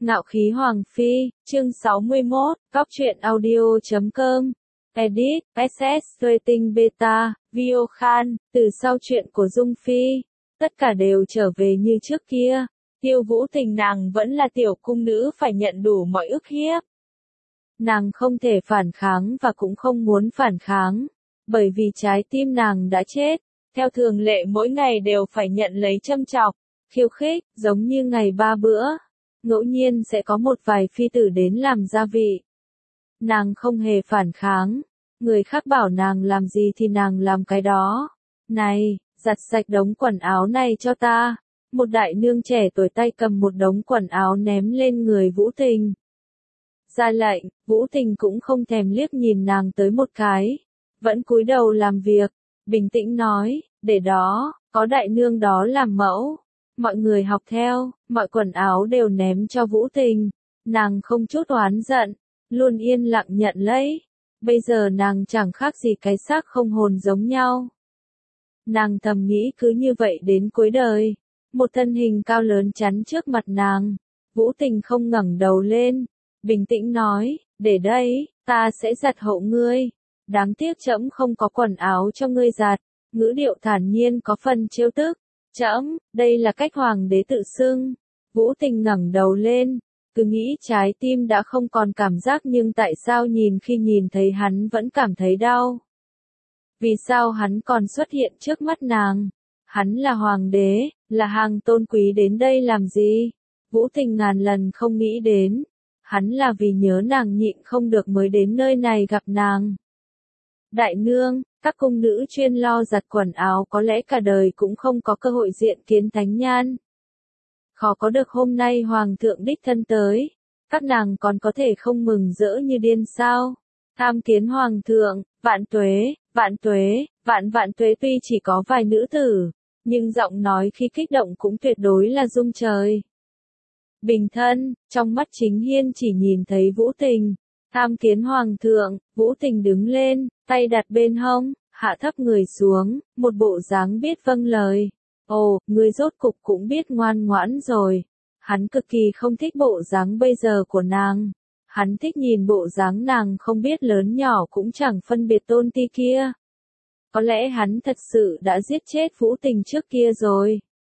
Ngạo khí Hoàng Phi, chương 61, Cóc truyện audio.com, Edit, SS, Rating Beta, Vio Khan, từ sau chuyện của Dung Phi, tất cả đều trở về như trước kia, Tiêu Vũ Tình nàng vẫn là tiểu cung nữ phải nhận đủ mọi ức hiếp. Nàng không thể phản kháng và cũng không muốn phản kháng, bởi vì trái tim nàng đã chết, theo thường lệ mỗi ngày đều phải nhận lấy châm chọc, khiêu khích, giống như ngày ba bữa. Ngẫu nhiên sẽ có một vài phi tử đến làm gia vị. Nàng không hề phản kháng, người khác bảo nàng làm gì thì nàng làm cái đó. Này, giặt sạch đống quần áo này cho ta. Một đại nương trẻ tuổi tay cầm một đống quần áo ném lên người Vũ Tình. Ra lệnh, Vũ Tình cũng không thèm liếc nhìn nàng tới một cái. Vẫn cúi đầu làm việc, bình tĩnh nói, để đó, có đại nương đó làm mẫu. Mọi người học theo, mọi quần áo đều ném cho Vũ Tình. Nàng không chút oán giận, luôn yên lặng nhận lấy. Bây giờ nàng chẳng khác gì cái xác không hồn giống nhau. Nàng thầm nghĩ cứ như vậy đến cuối đời. Một thân hình cao lớn chắn trước mặt nàng. Vũ Tình không ngẩng đầu lên, bình tĩnh nói, để đây, ta sẽ giặt hộ ngươi. Đáng tiếc trẫm không có quần áo cho ngươi giặt. Ngữ điệu thản nhiên có phần trêu tức. Trẫm, đây là cách hoàng đế tự xưng. Vũ Tình ngẩng đầu lên, cứ nghĩ trái tim đã không còn cảm giác nhưng tại sao khi nhìn thấy hắn vẫn cảm thấy đau. Vì sao hắn còn xuất hiện trước mắt nàng? Hắn là hoàng đế, là hàng tôn quý đến đây làm gì? Vũ Tình ngàn lần không nghĩ đến. Hắn là vì nhớ nàng nhịn không được mới đến nơi này gặp nàng. Đại nương, các cung nữ chuyên lo giặt quần áo có lẽ cả đời cũng không có cơ hội diện kiến thánh nhan. Khó có được hôm nay hoàng thượng đích thân tới, các nàng còn có thể không mừng rỡ như điên sao? Tham kiến hoàng thượng, vạn tuế, vạn tuế, vạn tuế tuy chỉ có vài nữ tử, nhưng giọng nói khi kích động cũng tuyệt đối là rung trời. Bình thân, trong mắt Chính Hiên chỉ nhìn thấy Vũ Tình. Tham kiến hoàng thượng, Vũ Tình đứng lên, tay đặt bên hông, hạ thấp người xuống, một bộ dáng biết vâng lời. Ồ, người rốt cục cũng biết ngoan ngoãn rồi. Hắn cực kỳ không thích bộ dáng bây giờ của nàng. Hắn thích nhìn bộ dáng nàng không biết lớn nhỏ cũng chẳng phân biệt tôn ti kia. Có lẽ hắn thật sự đã giết chết Vũ Tình trước kia rồi.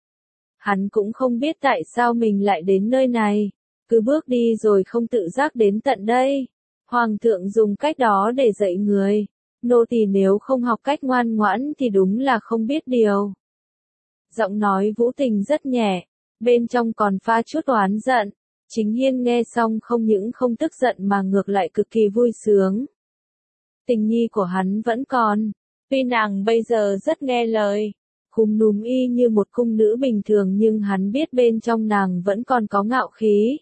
Hắn cũng không biết tại sao mình lại đến nơi này. Cứ bước đi rồi không tự giác đến tận đây. Hoàng thượng dùng cách đó để dạy người. Nô tỳ nếu không học cách ngoan ngoãn thì đúng là không biết điều. Giọng nói Vũ Tình rất nhẹ, bên trong còn pha chút oán giận. Chính Hiên nghe xong không những không tức giận mà ngược lại cực kỳ vui sướng. Tình nhi của hắn vẫn còn, tuy nàng bây giờ rất nghe lời, khúm núm y như một cung nữ bình thường nhưng hắn biết bên trong nàng vẫn còn có ngạo khí.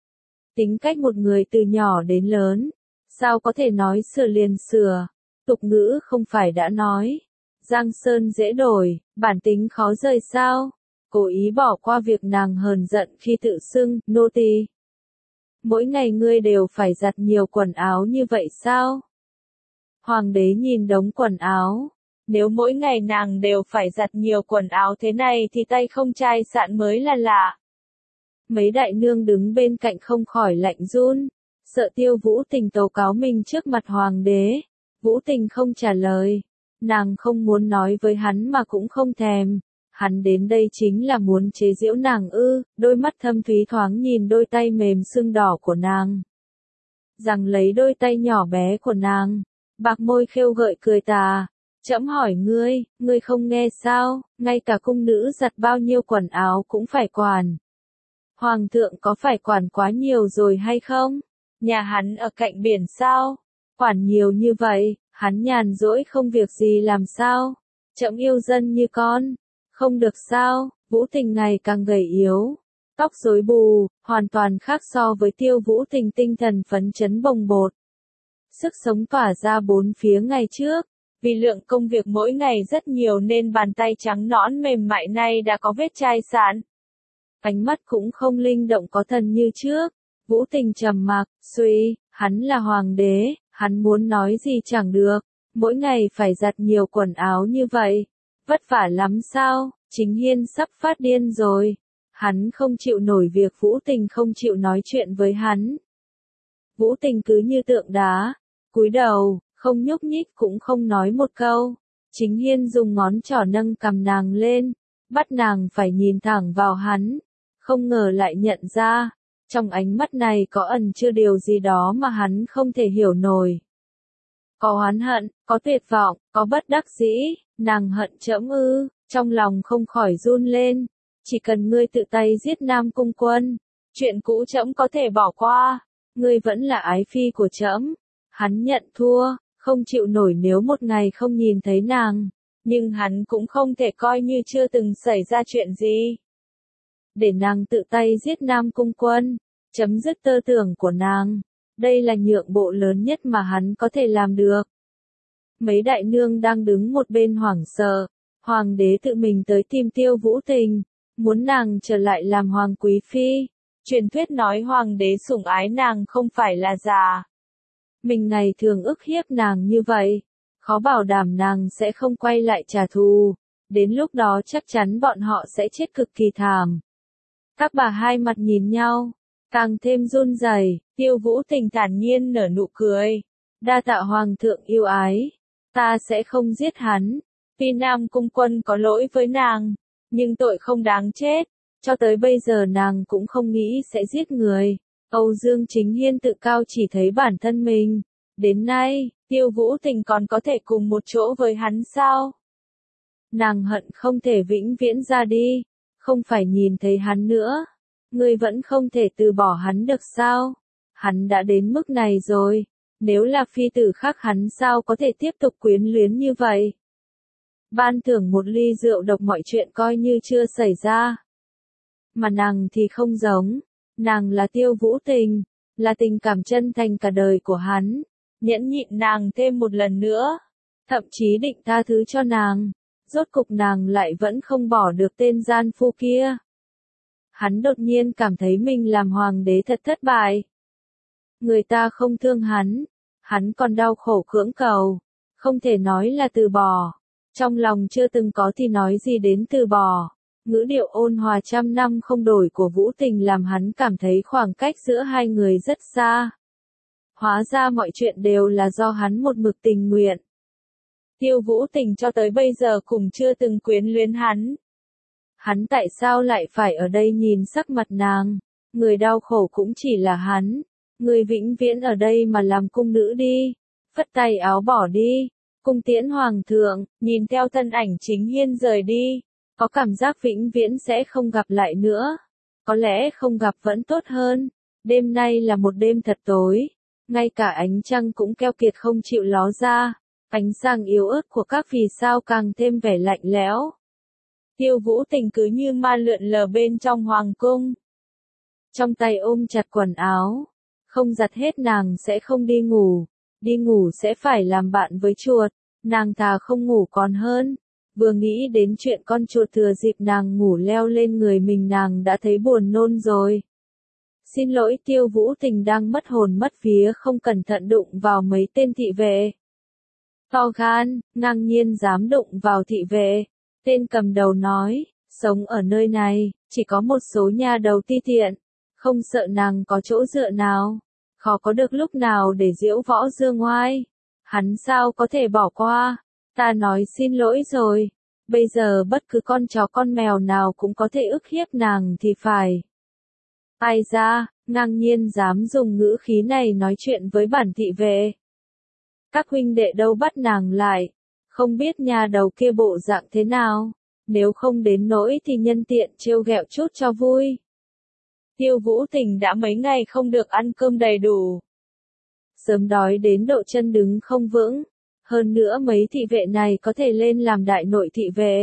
Tính cách một người từ nhỏ đến lớn, sao có thể nói sửa liền sửa, tục ngữ không phải đã nói. Giang sơn dễ đổi, bản tính khó rời sao? Cố ý bỏ qua việc nàng hờn giận khi tự xưng, nô tỳ. Mỗi ngày ngươi đều phải giặt nhiều quần áo như vậy sao? Hoàng đế nhìn đống quần áo. Nếu mỗi ngày nàng đều phải giặt nhiều quần áo thế này thì tay không chai sạn mới là lạ. Mấy đại nương đứng bên cạnh không khỏi lạnh run, sợ Tiêu Vũ Tình tố cáo mình trước mặt hoàng đế. Vũ Tình không trả lời. Nàng không muốn nói với hắn mà cũng không thèm. Hắn đến đây chính là muốn chế giễu nàng ư, đôi mắt thâm thúy thoáng nhìn đôi tay mềm sưng đỏ của nàng. Rằng lấy đôi tay nhỏ bé của nàng, bạc môi khêu gợi cười tà. Trẫm hỏi ngươi không nghe sao, ngay cả cung nữ giặt bao nhiêu quần áo cũng phải quản. Hoàng thượng có phải quản quá nhiều rồi hay không? Nhà hắn ở cạnh biển sao? Quản nhiều như vậy. Hắn nhàn rỗi không việc gì làm sao? Trẫm yêu dân như con. Không được sao? Vũ Tình ngày càng gầy yếu. Tóc rối bù, hoàn toàn khác so với Tiêu Vũ Tình tinh thần phấn chấn bồng bột. Sức sống tỏa ra bốn phía ngày trước. Vì lượng công việc mỗi ngày rất nhiều nên bàn tay trắng nõn mềm mại nay đã có vết chai sạn. Ánh mắt cũng không linh động có thần như trước. Vũ Tình trầm mặc, suy, hắn là hoàng đế. Hắn muốn nói gì chẳng được, mỗi ngày phải giặt nhiều quần áo như vậy, vất vả lắm sao? Chính Hiên sắp phát điên rồi. Hắn không chịu nổi việc Vũ Tình không chịu nói chuyện với hắn. Vũ Tình cứ như tượng đá, cúi đầu, không nhúc nhích cũng không nói một câu. Chính Hiên dùng ngón trỏ nâng cằm nàng lên, bắt nàng phải nhìn thẳng vào hắn, không ngờ lại nhận ra, trong ánh mắt này có ẩn chứa điều gì đó mà hắn không thể hiểu nổi. Có oán hận, có tuyệt vọng, có bất đắc dĩ, nàng hận trẫm ư, trong lòng không khỏi run lên. Chỉ cần ngươi tự tay giết Nam Cung Quân, chuyện cũ trẫm có thể bỏ qua, ngươi vẫn là ái phi của trẫm. Hắn nhận thua, không chịu nổi nếu một ngày không nhìn thấy nàng, nhưng hắn cũng không thể coi như chưa từng xảy ra chuyện gì. Để nàng tự tay giết Nam Cung Quân, chấm dứt tơ tưởng của nàng, đây là nhượng bộ lớn nhất mà hắn có thể làm được. Mấy đại nương đang đứng một bên hoảng sợ, hoàng đế tự mình tới tìm Tiêu Vũ Tình, muốn nàng trở lại làm hoàng quý phi. Truyền thuyết nói hoàng đế sủng ái nàng không phải là giả. Mình ngày thường ức hiếp nàng như vậy, khó bảo đảm nàng sẽ không quay lại trả thù, đến lúc đó chắc chắn bọn họ sẽ chết cực kỳ thảm. Các bà hai mặt nhìn nhau, càng thêm run rẩy. Tiêu Vũ Tình thản nhiên nở nụ cười. Đa tạ hoàng thượng yêu ái, ta sẽ không giết hắn. Vì Nam Cung Quân có lỗi với nàng, nhưng tội không đáng chết. Cho tới bây giờ nàng cũng không nghĩ sẽ giết người. Âu Dương Chính Hiên tự cao chỉ thấy bản thân mình. Đến nay, Tiêu Vũ Tình còn có thể cùng một chỗ với hắn sao? Nàng hận không thể vĩnh viễn ra đi, không phải nhìn thấy hắn nữa. Ngươi vẫn không thể từ bỏ hắn được sao? Hắn đã đến mức này rồi, nếu là phi tử khác hắn sao có thể tiếp tục quyến luyến như vậy? Ban thưởng một ly rượu độc mọi chuyện coi như chưa xảy ra. Mà nàng thì không giống, nàng là Tiêu Vũ Tình, là tình cảm chân thành cả đời của hắn, nhẫn nhịn nàng thêm một lần nữa, thậm chí định tha thứ cho nàng, rốt cục nàng lại vẫn không bỏ được tên gian phu kia. Hắn đột nhiên cảm thấy mình làm hoàng đế thật thất bại. Người ta không thương hắn còn đau khổ cưỡng cầu, không thể nói là từ bỏ. Trong lòng chưa từng có thì nói gì đến từ bỏ. Ngữ điệu ôn hòa trăm năm không đổi của Vũ Tình làm hắn cảm thấy khoảng cách giữa hai người rất xa. Hóa ra mọi chuyện đều là do hắn một mực tình nguyện. Tiêu Vũ Tình cho tới bây giờ cũng chưa từng quyến luyến hắn. Hắn tại sao lại phải ở đây nhìn sắc mặt nàng? Người đau khổ cũng chỉ là hắn. Người vĩnh viễn ở đây mà làm cung nữ đi. Phất tay áo bỏ đi. Cung tiễn hoàng thượng, nhìn theo thân ảnh Chính Hiên rời đi. Có cảm giác vĩnh viễn sẽ không gặp lại nữa. Có lẽ không gặp vẫn tốt hơn. Đêm nay là một đêm thật tối. Ngay cả ánh trăng cũng keo kiệt không chịu ló ra. Ánh sáng yếu ớt của các vì sao càng thêm vẻ lạnh lẽo. Tiêu Vũ Tình cứ như ma lượn lờ bên trong hoàng cung. Trong tay ôm chặt quần áo. Không giặt hết nàng sẽ không đi ngủ. Đi ngủ sẽ phải làm bạn với chuột. Nàng thà không ngủ còn hơn. Vừa nghĩ đến chuyện con chuột thừa dịp nàng ngủ leo lên người mình nàng đã thấy buồn nôn rồi. Xin lỗi Tiêu Vũ Tình đang mất hồn mất vía không cẩn thận đụng vào mấy tên thị vệ. To gan, ngang nhiên dám đụng vào thị vệ. Tên cầm đầu nói, sống ở nơi này, chỉ có một số nhà đầu ti tiện. Không sợ nàng có chỗ dựa nào. Khó có được lúc nào để diễu võ dương ngoai. Hắn sao có thể bỏ qua. Ta nói xin lỗi rồi. Bây giờ bất cứ con chó con mèo nào cũng có thể ức hiếp nàng thì phải. Ai ra, ngang nhiên dám dùng ngữ khí này nói chuyện với bản thị vệ. Các huynh đệ đâu bắt nàng lại. Không biết nhà đầu kia bộ dạng thế nào. Nếu không đến nỗi thì nhân tiện trêu ghẹo chút cho vui. Tiêu Vũ Tình đã mấy ngày không được ăn cơm đầy đủ. Sớm đói đến độ chân đứng không vững. Hơn nữa mấy thị vệ này có thể lên làm đại nội thị vệ.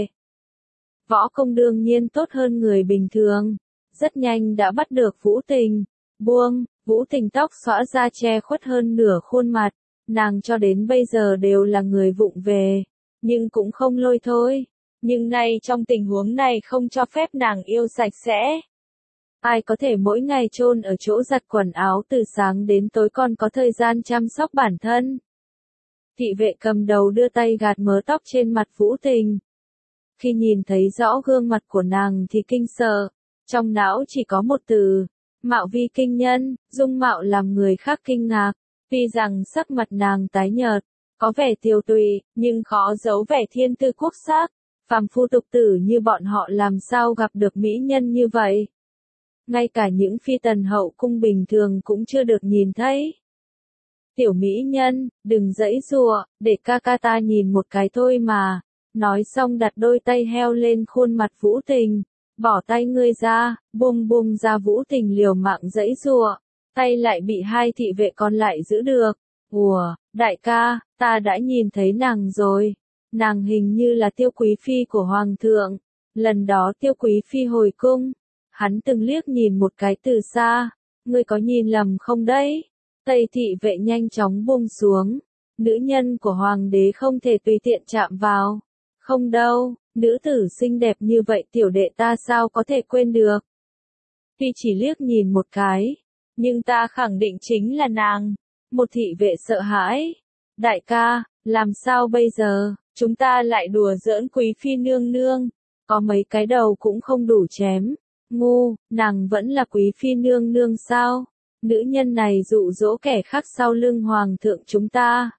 Võ công đương nhiên tốt hơn người bình thường. Rất nhanh đã bắt được Vũ Tình. Buông, Vũ Tình tóc xõa ra che khuất hơn nửa khuôn mặt. Nàng cho đến bây giờ đều là người vụng về. Nhưng cũng không lôi thôi. Nhưng nay trong tình huống này không cho phép nàng yêu sạch sẽ. Ai có thể mỗi ngày chôn ở chỗ giặt quần áo từ sáng đến tối còn có thời gian chăm sóc bản thân. Thị vệ cầm đầu đưa tay gạt mớ tóc trên mặt Vũ Tình. Khi nhìn thấy rõ gương mặt của nàng thì kinh sợ. Trong não chỉ có một từ, mạo vi kinh nhân, dung mạo làm người khác kinh ngạc. Tuy rằng sắc mặt nàng tái nhợt, có vẻ tiều tụy, nhưng khó giấu vẻ thiên tư quốc sắc. Phàm phu tục tử như bọn họ làm sao gặp được mỹ nhân như vậy. Ngay cả những phi tần hậu cung bình thường cũng chưa được nhìn thấy. Tiểu mỹ nhân, đừng giãy giụa, để ca ca ta nhìn một cái thôi mà. Nói xong đặt đôi tay heo lên khuôn mặt Vũ Tình. Bỏ tay ngươi ra, buông ra. Vũ Tình liều mạng giãy giụa, tay lại bị hai thị vệ còn lại giữ được. Ủa, đại ca, ta đã nhìn thấy nàng rồi. Nàng hình như là Tiêu Quý Phi của Hoàng thượng. Lần đó Tiêu Quý Phi hồi cung, hắn từng liếc nhìn một cái từ xa. Ngươi có nhìn lầm không đấy? Tây thị vệ nhanh chóng buông xuống. Nữ nhân của Hoàng đế không thể tùy tiện chạm vào. Không đâu, nữ tử xinh đẹp như vậy tiểu đệ ta sao có thể quên được. Tuy chỉ liếc nhìn một cái, nhưng ta khẳng định chính là nàng. Một thị vệ sợ hãi. Đại ca, làm sao bây giờ, chúng ta lại đùa giỡn Quý Phi nương nương. Có mấy cái đầu cũng không đủ chém. Ngu, nàng vẫn là Quý Phi nương nương sao? Nữ nhân này dụ dỗ kẻ khác sau lưng Hoàng thượng chúng ta.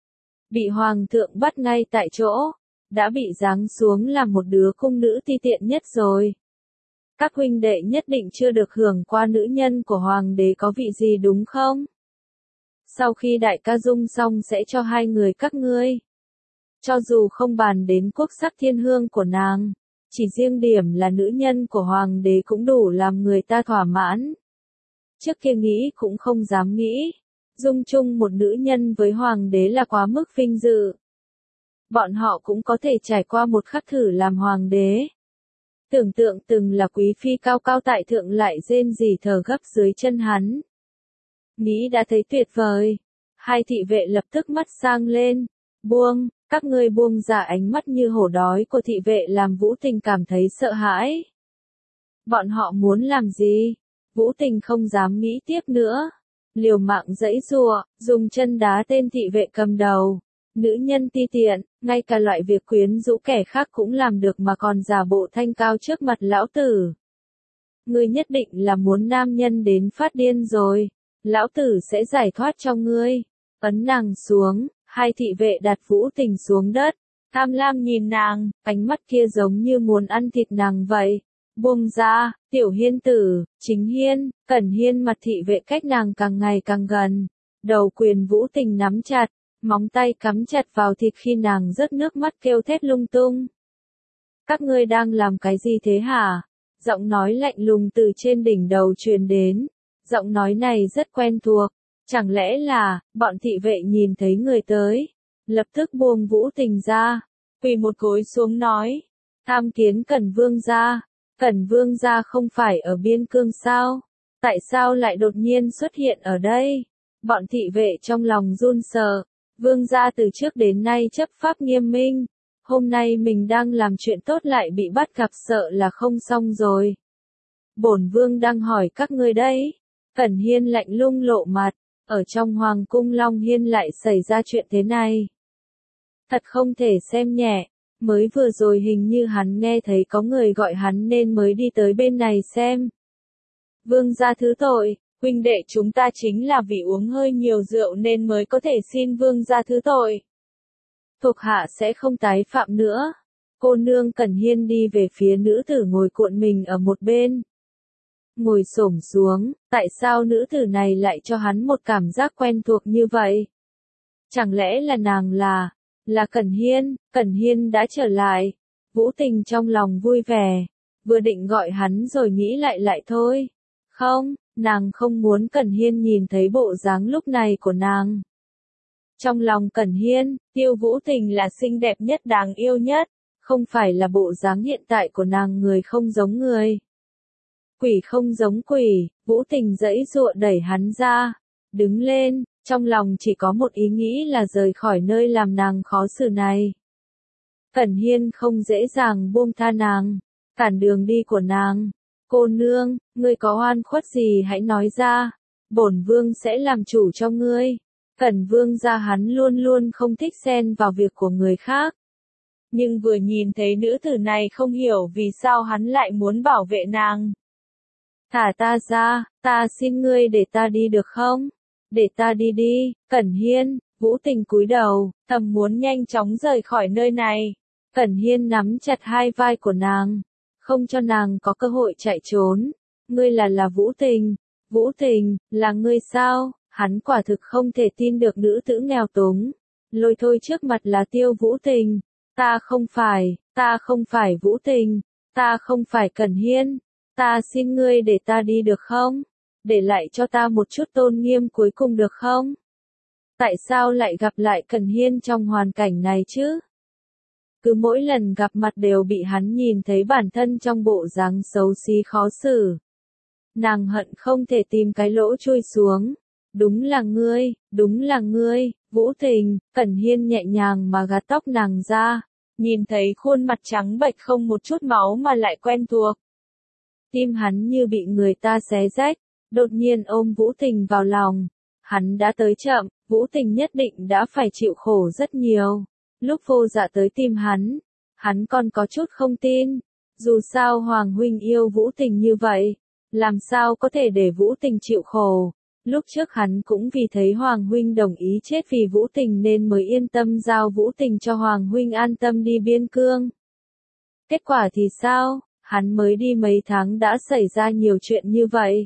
Bị Hoàng thượng bắt ngay tại chỗ. Đã bị giáng xuống làm một đứa cung nữ ti tiện nhất rồi. Các huynh đệ nhất định chưa được hưởng qua nữ nhân của Hoàng đế có vị gì đúng không? Sau khi đại ca dung xong sẽ cho hai người các ngươi. Cho dù không bàn đến quốc sắc thiên hương của nàng, chỉ riêng điểm là nữ nhân của Hoàng đế cũng đủ làm người ta thỏa mãn. Trước kia nghĩ cũng không dám nghĩ, dung chung một nữ nhân với Hoàng đế là quá mức vinh dự. Bọn họ cũng có thể trải qua một khắc thử làm Hoàng đế. Tưởng tượng từng là Quý Phi cao cao tại thượng lại rên rỉ thở gấp dưới chân hắn. Nghĩ đã thấy tuyệt vời. Hai thị vệ lập tức mắt sang lên. Buông, các ngươi buông ra. Ánh mắt như hổ đói của thị vệ làm Vũ Tình cảm thấy sợ hãi. Bọn họ muốn làm gì? Vũ Tình không dám nghĩ tiếp nữa. Liều mạng giãy giụa, dùng chân đá tên thị vệ cầm đầu. Nữ nhân ti tiện, ngay cả loại việc quyến rũ kẻ khác cũng làm được mà còn giả bộ thanh cao trước mặt lão tử. Ngươi nhất định là muốn nam nhân đến phát điên rồi. Lão tử sẽ giải thoát cho ngươi. Ấn nàng xuống, hai thị vệ đặt Vũ Tình xuống đất. Tham lam nhìn nàng, ánh mắt kia giống như muốn ăn thịt nàng vậy. Buông ra, Tiểu Hiên tử, Chính Hiên, Cẩn Hiên. Mặt thị vệ cách nàng càng ngày càng gần. Đầu quyền Vũ Tình nắm chặt, móng tay cắm chặt vào thịt khi nàng rớt nước mắt kêu thét lung tung. Các ngươi đang làm cái gì thế hả? Giọng nói lạnh lùng từ trên đỉnh đầu truyền đến. Giọng nói này rất quen thuộc. Chẳng lẽ là, bọn thị vệ nhìn thấy người tới. Lập tức buông Vũ Tình ra. Quỳ một gối xuống nói. Tham kiến Cẩn vương gia. Cẩn vương gia không phải ở biên cương sao? Tại sao lại đột nhiên xuất hiện ở đây? Bọn thị vệ trong lòng run sợ. Vương gia từ trước đến nay chấp pháp nghiêm minh. Hôm nay mình đang làm chuyện tốt lại bị bắt gặp sợ là không xong rồi. Bổn vương đang hỏi các ngươi đấy. Cẩn Hiên lạnh lùng lộ mặt. Ở trong Hoàng cung Long Hiên lại xảy ra chuyện thế này. Thật không thể xem nhẹ. Mới vừa rồi hình như hắn nghe thấy có người gọi hắn nên mới đi tới bên này xem. Vương gia thứ tội, huynh đệ chúng ta chính là vì uống hơi nhiều rượu nên mới có thể xin vương gia thứ tội. Thuộc hạ sẽ không tái phạm nữa. Cô nương Cẩn Hiên đi về phía nữ tử ngồi cuộn mình ở một bên. Ngồi xổm xuống, tại sao nữ tử này lại cho hắn một cảm giác quen thuộc như vậy? Chẳng lẽ là nàng là Cẩn Hiên đã trở lại. Vũ Tình trong lòng vui vẻ, vừa định gọi hắn rồi nghĩ lại thôi. Không, nàng không muốn Cẩn Hiên nhìn thấy bộ dáng lúc này của nàng. Trong lòng Cẩn Hiên, Tiêu Vũ Tình là xinh đẹp nhất đáng yêu nhất, không phải là bộ dáng hiện tại của nàng người không giống người. Quỷ không giống quỷ, Vũ Tình giãy giụa đẩy hắn ra, đứng lên, trong lòng chỉ có một ý nghĩ là rời khỏi nơi làm nàng khó xử này. Cẩn Hiên không dễ dàng buông tha nàng, cản đường đi của nàng. Cô nương, ngươi có oan khuất gì hãy nói ra, bổn vương sẽ làm chủ cho ngươi. Cẩn vương gia hắn luôn luôn không thích xen vào việc của người khác. Nhưng vừa nhìn thấy nữ tử này không hiểu vì sao hắn lại muốn bảo vệ nàng. Thả ta ra, ta xin ngươi để ta đi được không? Để ta đi đi, Cẩn Hiên. Vũ Tình cúi đầu, thầm muốn nhanh chóng rời khỏi nơi này. Cẩn Hiên nắm chặt hai vai của nàng, không cho nàng có cơ hội chạy trốn. Ngươi là Vũ Tình. Vũ Tình, là ngươi sao? Hắn quả thực không thể tin được nữ tử nghèo túng. Lôi thôi trước mặt là Tiêu Vũ Tình. Ta không phải Vũ Tình. Ta không phải Cẩn Hiên. Ta xin ngươi để ta đi được không? Để lại cho ta một chút tôn nghiêm cuối cùng được không? Tại sao lại gặp lại Cẩn Hiên trong hoàn cảnh này chứ? Cứ mỗi lần gặp mặt đều bị hắn nhìn thấy bản thân trong bộ dáng xấu xí khó xử. Nàng hận không thể tìm cái lỗ chui xuống. Đúng là ngươi, Vũ Tình. Cẩn Hiên nhẹ nhàng mà gạt tóc nàng ra, nhìn thấy khuôn mặt trắng bệch không một chút máu mà lại quen thuộc. Tim hắn như bị người ta xé rách, đột nhiên ôm Vũ Tình vào lòng. Hắn đã tới chậm, Vũ Tình nhất định đã phải chịu khổ rất nhiều. Lúc Vô Dạ tới tìm hắn còn có chút không tin. Dù sao Hoàng huynh yêu Vũ Tình như vậy, làm sao có thể để Vũ Tình chịu khổ. Lúc trước hắn cũng vì thấy Hoàng huynh đồng ý chết vì Vũ Tình nên mới yên tâm giao Vũ Tình cho Hoàng huynh an tâm đi biên cương. Kết quả thì sao? Hắn mới đi mấy tháng đã xảy ra nhiều chuyện như vậy.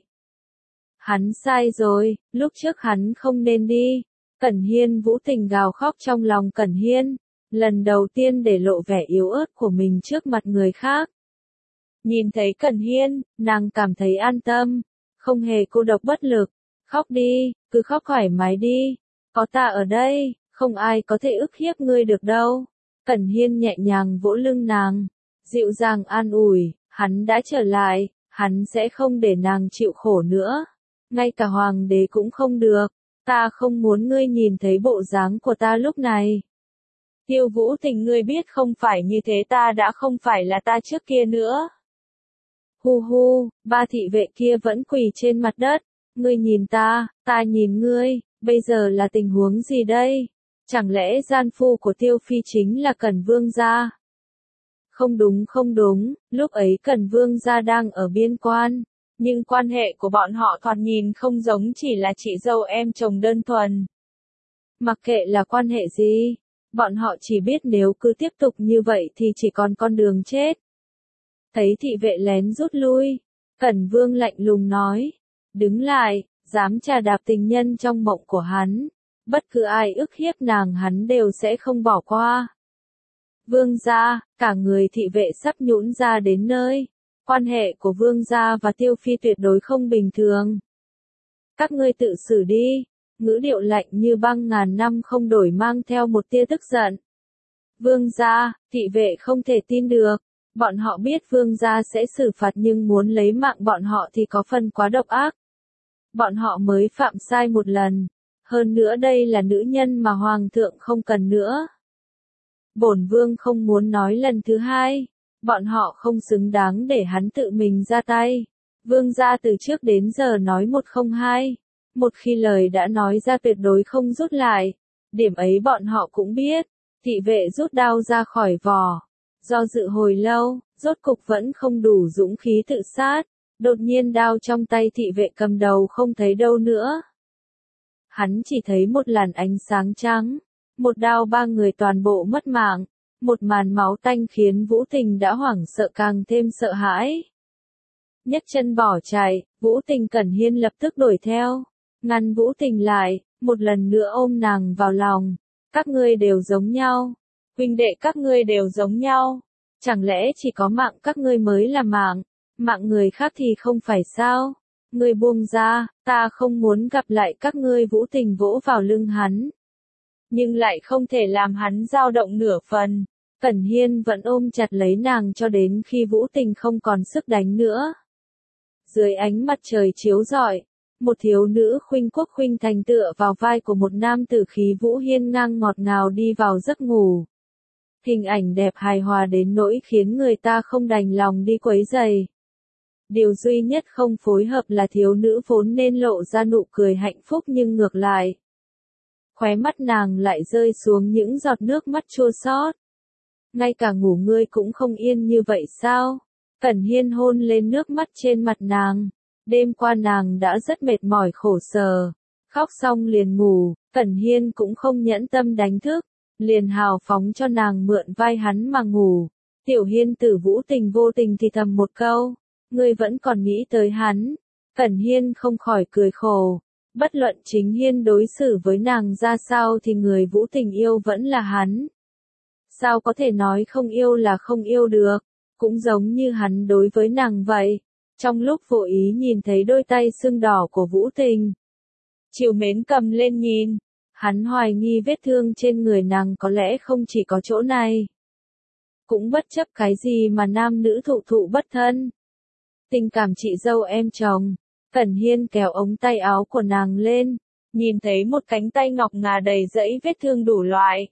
Hắn sai rồi, lúc trước hắn không nên đi. Cẩn Hiên. Vũ Tình gào khóc trong lòng Cẩn Hiên, lần đầu tiên để lộ vẻ yếu ớt của mình trước mặt người khác. Nhìn thấy Cẩn Hiên, nàng cảm thấy an tâm, không hề cô độc bất lực. Khóc đi, cứ khóc thoải mái đi. Có ta ở đây, không ai có thể ức hiếp ngươi được đâu. Cẩn Hiên nhẹ nhàng vỗ lưng nàng, dịu dàng an ủi, hắn đã trở lại, hắn sẽ không để nàng chịu khổ nữa. Ngay cả hoàng đế cũng không được. Ta không muốn ngươi nhìn thấy bộ dáng của ta lúc này. Tiêu Vũ Tình, ngươi biết không phải như thế, ta đã không phải là ta trước kia nữa. Hu hu, ba thị vệ kia vẫn quỳ trên mặt đất. Ngươi nhìn ta nhìn ngươi, bây giờ là tình huống gì đây? Chẳng lẽ gian phu của Tiêu Phi chính là Cẩn Vương gia? Không đúng, lúc ấy Cẩn Vương gia đang ở biên quan, nhưng quan hệ của bọn họ thoạt nhìn không giống chỉ là chị dâu em chồng đơn thuần. Mặc kệ là quan hệ gì, bọn họ chỉ biết nếu cứ tiếp tục như vậy thì chỉ còn con đường chết. Thấy thị vệ lén rút lui, Cẩn Vương lạnh lùng nói, đứng lại, dám trà đạp tình nhân trong mộng của hắn, bất cứ ai ức hiếp nàng hắn đều sẽ không bỏ qua. Vương gia, cả người thị vệ sắp nhũn ra đến nơi. Quan hệ của Vương gia và Tiêu Phi tuyệt đối không bình thường. Các ngươi tự xử đi. Ngữ điệu lạnh như băng ngàn năm không đổi mang theo một tia tức giận. Vương gia, thị vệ không thể tin được. Bọn họ biết Vương gia sẽ xử phạt nhưng muốn lấy mạng bọn họ thì có phần quá độc ác. Bọn họ mới phạm sai một lần. Hơn nữa đây là nữ nhân mà Hoàng thượng không cần nữa. Bổn Vương không muốn nói lần thứ hai. Bọn họ không xứng đáng để hắn tự mình ra tay. Vương gia từ trước đến giờ nói một không hai. Một khi lời đã nói ra tuyệt đối không rút lại. Điểm ấy bọn họ cũng biết. Thị vệ rút đao ra khỏi vỏ. Do dự hồi lâu, rốt cục vẫn không đủ dũng khí tự sát. Đột nhiên đao trong tay thị vệ cầm đầu không thấy đâu nữa. Hắn chỉ thấy một làn ánh sáng trắng. Một đao ba người toàn bộ mất mạng. Một màn máu tanh khiến Vũ Tình đã hoảng sợ càng thêm sợ hãi. Nhấc chân bỏ chạy, Vũ Tình. Cẩn Hiên lập tức đuổi theo, ngăn Vũ Tình lại, một lần nữa ôm nàng vào lòng. Các ngươi đều giống nhau, huynh đệ các ngươi đều giống nhau. Chẳng lẽ chỉ có mạng các ngươi mới là mạng người khác thì không phải sao? Ngươi buông ra, ta không muốn gặp lại các ngươi. Vũ Tình vỗ vào lưng hắn, nhưng lại không thể làm hắn dao động nửa phần. Cẩn Hiên vẫn ôm chặt lấy nàng cho đến khi Vũ Tình không còn sức đánh nữa. Dưới ánh mặt trời chiếu rọi, một thiếu nữ khuynh quốc khuynh thành tựa vào vai của một nam tử khí vũ hiên ngang ngọt ngào đi vào giấc ngủ. Hình ảnh đẹp hài hòa đến nỗi khiến người ta không đành lòng đi quấy rầy. Điều duy nhất không phối hợp là thiếu nữ vốn nên lộ ra nụ cười hạnh phúc nhưng ngược lại. Khóe mắt nàng lại rơi xuống những giọt nước mắt chua xót. Ngay cả ngủ ngươi cũng không yên như vậy sao? Cẩn Hiên hôn lên nước mắt trên mặt nàng. Đêm qua nàng đã rất mệt mỏi khổ sở, khóc xong liền ngủ, Cẩn Hiên cũng không nhẫn tâm đánh thức, liền hào phóng cho nàng mượn vai hắn mà ngủ. Tiểu Hiên Tử Vũ Tình vô tình thì thầm một câu, ngươi vẫn còn nghĩ tới hắn. Cẩn Hiên không khỏi cười khổ, bất luận chính Hiên đối xử với nàng ra sao thì người Vũ Tình yêu vẫn là hắn. Sao có thể nói không yêu là không yêu được, cũng giống như hắn đối với nàng vậy. Trong lúc vô ý nhìn thấy đôi tay sưng đỏ của Vũ Tình, Triều Mến cầm lên nhìn, hắn hoài nghi vết thương trên người nàng có lẽ không chỉ có chỗ này. Cũng bất chấp cái gì mà nam nữ thụ thụ bất thân. Tình cảm chị dâu em chồng, Cẩn Hiên kéo ống tay áo của nàng lên, nhìn thấy một cánh tay ngọc ngà đầy dẫy vết thương đủ loại.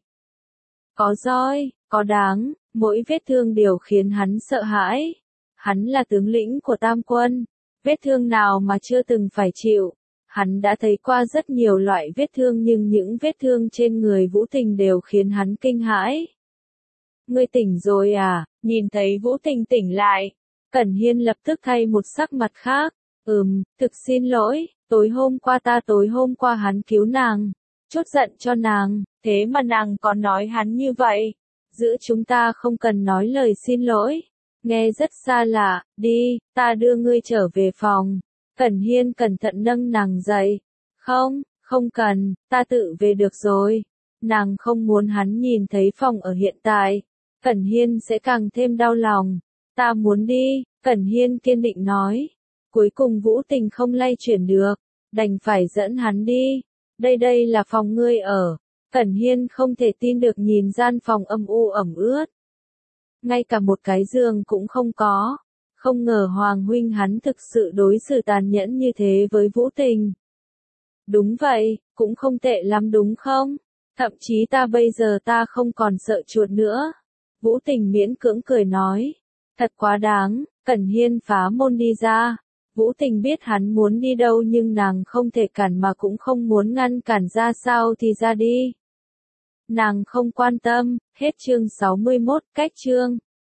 Có roi, có đáng, mỗi vết thương đều khiến hắn sợ hãi. Hắn là tướng lĩnh của Tam Quân, vết thương nào mà chưa từng phải chịu. Hắn đã thấy qua rất nhiều loại vết thương nhưng những vết thương trên người Vũ Tình đều khiến hắn kinh hãi. Ngươi tỉnh rồi à? Nhìn thấy Vũ Tình tỉnh lại, Cẩn Hiên lập tức thay một sắc mặt khác. Thực xin lỗi, tối hôm qua hắn cứu nàng, chốt giận cho nàng, thế mà nàng còn nói hắn như vậy. Giữa chúng ta không cần nói lời xin lỗi. Nghe rất xa lạ, đi, ta đưa ngươi trở về phòng. Cẩn Hiên cẩn thận nâng nàng dậy. Không cần, ta tự về được rồi. Nàng không muốn hắn nhìn thấy phòng ở hiện tại. Cẩn Hiên sẽ càng thêm đau lòng. Ta muốn đi, Cẩn Hiên kiên định nói. Cuối cùng Vũ Tình không lay chuyển được, đành phải dẫn hắn đi. Đây là phòng ngươi ở. Cẩn Hiên không thể tin được nhìn gian phòng âm u ẩm ướt. Ngay cả một cái giường cũng không có. Không ngờ Hoàng huynh hắn thực sự đối xử tàn nhẫn như thế với Vũ Tình. Đúng vậy, cũng không tệ lắm đúng không? Thậm chí bây giờ ta không còn sợ chuột nữa. Vũ Tình miễn cưỡng cười nói. Thật quá đáng, Cẩn Hiên phá môn đi ra. Vũ Tình biết hắn muốn đi đâu nhưng nàng không thể cản mà cũng không muốn ngăn cản, ra sao thì ra đi. Nàng không quan tâm. Hết chương 61, cách chương.